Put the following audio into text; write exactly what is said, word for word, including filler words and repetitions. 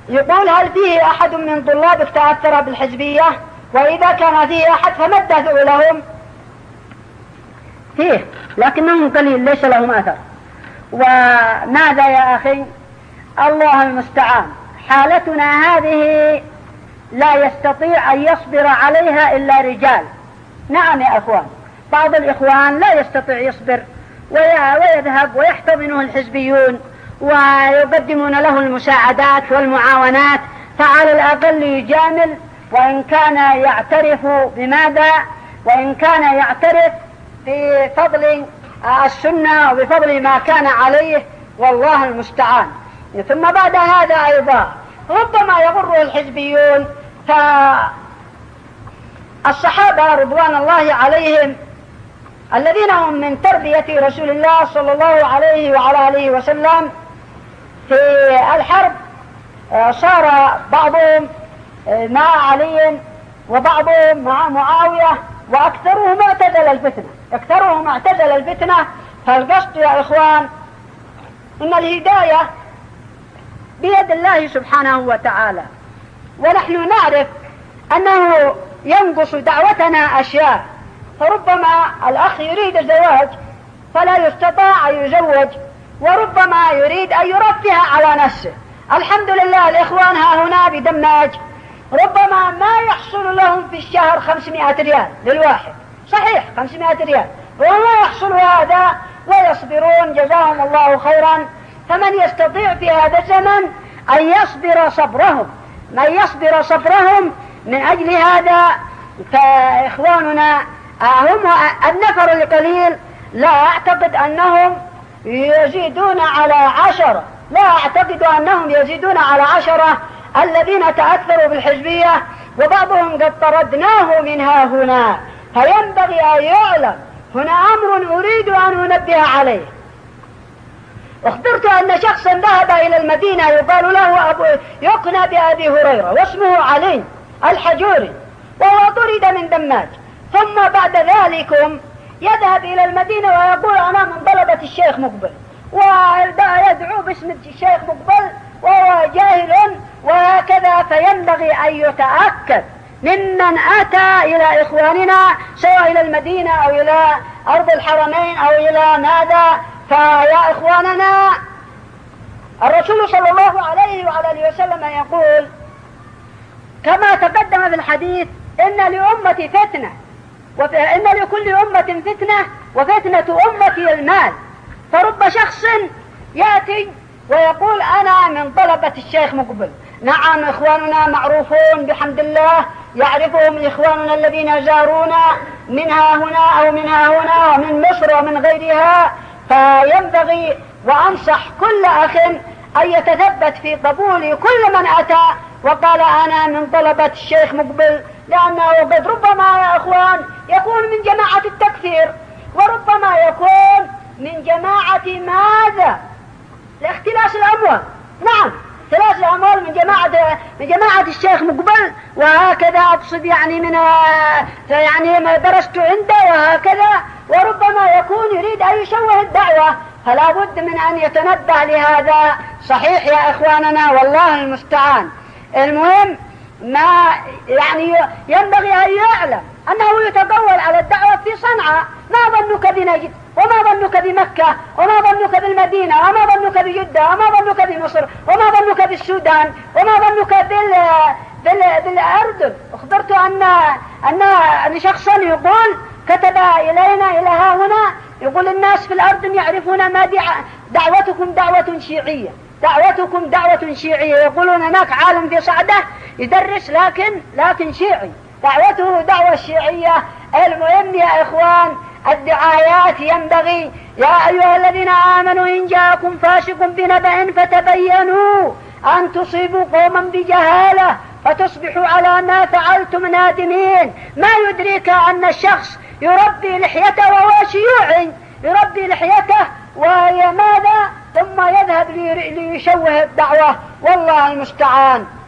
يقول هل فيه أحد من طلابك تأثر بالحزبية؟ وإذا كان فيه أحد فما الدافع لهم؟ فيه لكنهم قليل ليس لهم أثر. وماذا يا أخي؟ الله المستعان. حالتنا هذه لا يستطيع أن يصبر عليها إلا رجال. نعم يا أخوان، بعض الإخوان لا يستطيع يصبر ويذهب ويحتضنه الحزبيون ويقدمون له المساعدات والمعاونات، فعلى الأقل يجامل، وإن كان يعترف بماذا وإن كان يعترف بفضل السنة وبفضل ما كان عليه، والله المستعان. ثم بعد هذا أيضا ربما يغر الحزبيون، فالصحابة رضوان الله عليهم الذين هم من تربية رسول الله صلى الله عليه وعلى آله وسلم في الحرب صار بعضهم مع علي وبعضهم مع معاوية، وأكثرهم اعتزل الفتنة أكثرهم اعتزل الفتنة فالقصد يا إخوان إن الهداية بيد الله سبحانه وتعالى، ونحن نعرف أنه ينقص دعوتنا أشياء، فربما الأخ يريد الزواج فلا يستطاع أن يزوج، وربما يريد أن يرفه على نفسه. الحمد لله الإخوان ها هنا بدماج ربما ما يحصل لهم في الشهر خمسمائة ريال للواحد، صحيح خمسمائة ريال، وما يحصل هذا ويصبرون جزاهم الله خيرا. فمن يستطيع في هذا الزمن أن يصبر صبرهم من يصبر صبرهم من أجل هذا، فإخواننا هم النفر القليل لا أعتقد أنهم يزيدون على عشرة لا أعتقد أنهم يزيدون على عشرة الذين تأثروا بالحزبية، وبعضهم قد طردناه منها هنا. فينبغي أن يعلم هنا أمر أريد أن أنبه عليه. اخبرت أن شخصا ذهب إلى المدينة يقال له أبو يقنى بأبي هريرة واسمه علي الحجوري، وهو طرد من دماج، ثم بعد ذلك يذهب إلى المدينة ويقول أنا من طلبة الشيخ مقبل، ويدعو باسم الشيخ مقبل وهو جاهل وهكذا. فينبغي أن يتأكد ممن أتى إلى إخواننا سواء إلى المدينة أو إلى أرض الحرمين أو إلى ماذا. فيا إخواننا الرسول صلى الله عليه وعلى آله وسلم يقول كما تقدم في الحديث إن لأمتي فتنة وإن لكل أمة فتنة وفتنة أمتي المال. فرب شخص يأتي ويقول أنا من طلبة الشيخ مقبل. نعم إخواننا معروفون بحمد الله، يعرفهم إخواننا الذين زارونا منها هنا أو منها هنا ومن مصر ومن غيرها. فينبغي وأنصح كل أخ أن يتثبت في قبول كل من أتى وقال أنا من طلبة الشيخ مقبل، لأنه قد ربما يا أخوان يكون من جماعة التكفير، وربما يكون من جماعة ماذا؟ لاختلاس الأموال. نعم اختلاس الأموال من جماعة من جماعة الشيخ مقبل، وهكذا أقصد يعني من يعني ما درست عنده وهكذا، وربما يكون يريد أن يشوه الدعوة، فلا بد من أن يتنبه لهذا. صحيح يا إخواننا والله المستعان. المهم ما يعني ينبغي أن يعلم أنه يتطول على الدعوة في صنعاء. ما ظنك بنجد وما ظنك بمكة وما ظنك بالمدينة وما ظنك بجدة وما ظنك بمصر وما ظنك بالسودان وما ظنك بال... بال... بالأردن. أخبرت أن أن أن شخصا يقول كتب إلينا إلى ها هنا يقول الناس في الأردن يعرفون ما دعوتكم دعوة شيعية دعوتكم دعوة شيعية يقولون هناك عالم في صعدة يدرس لكن لكن شيعي، دعوته دعوة شيعية. المهم يا إخوان الدعايات ينبغي يا أيها الذين آمنوا إن جاءكم فاسق بنبأ فتبينوا أن تصيبوا قوما بجهالة فتصبحوا على ما فعلتم نادمين. ما يدريك أن الشخص يربي لحيته وهو شيوعي، يربي لحيته وهي ماذا ثم يذهب ليشوه الدعوة، والله المستعان.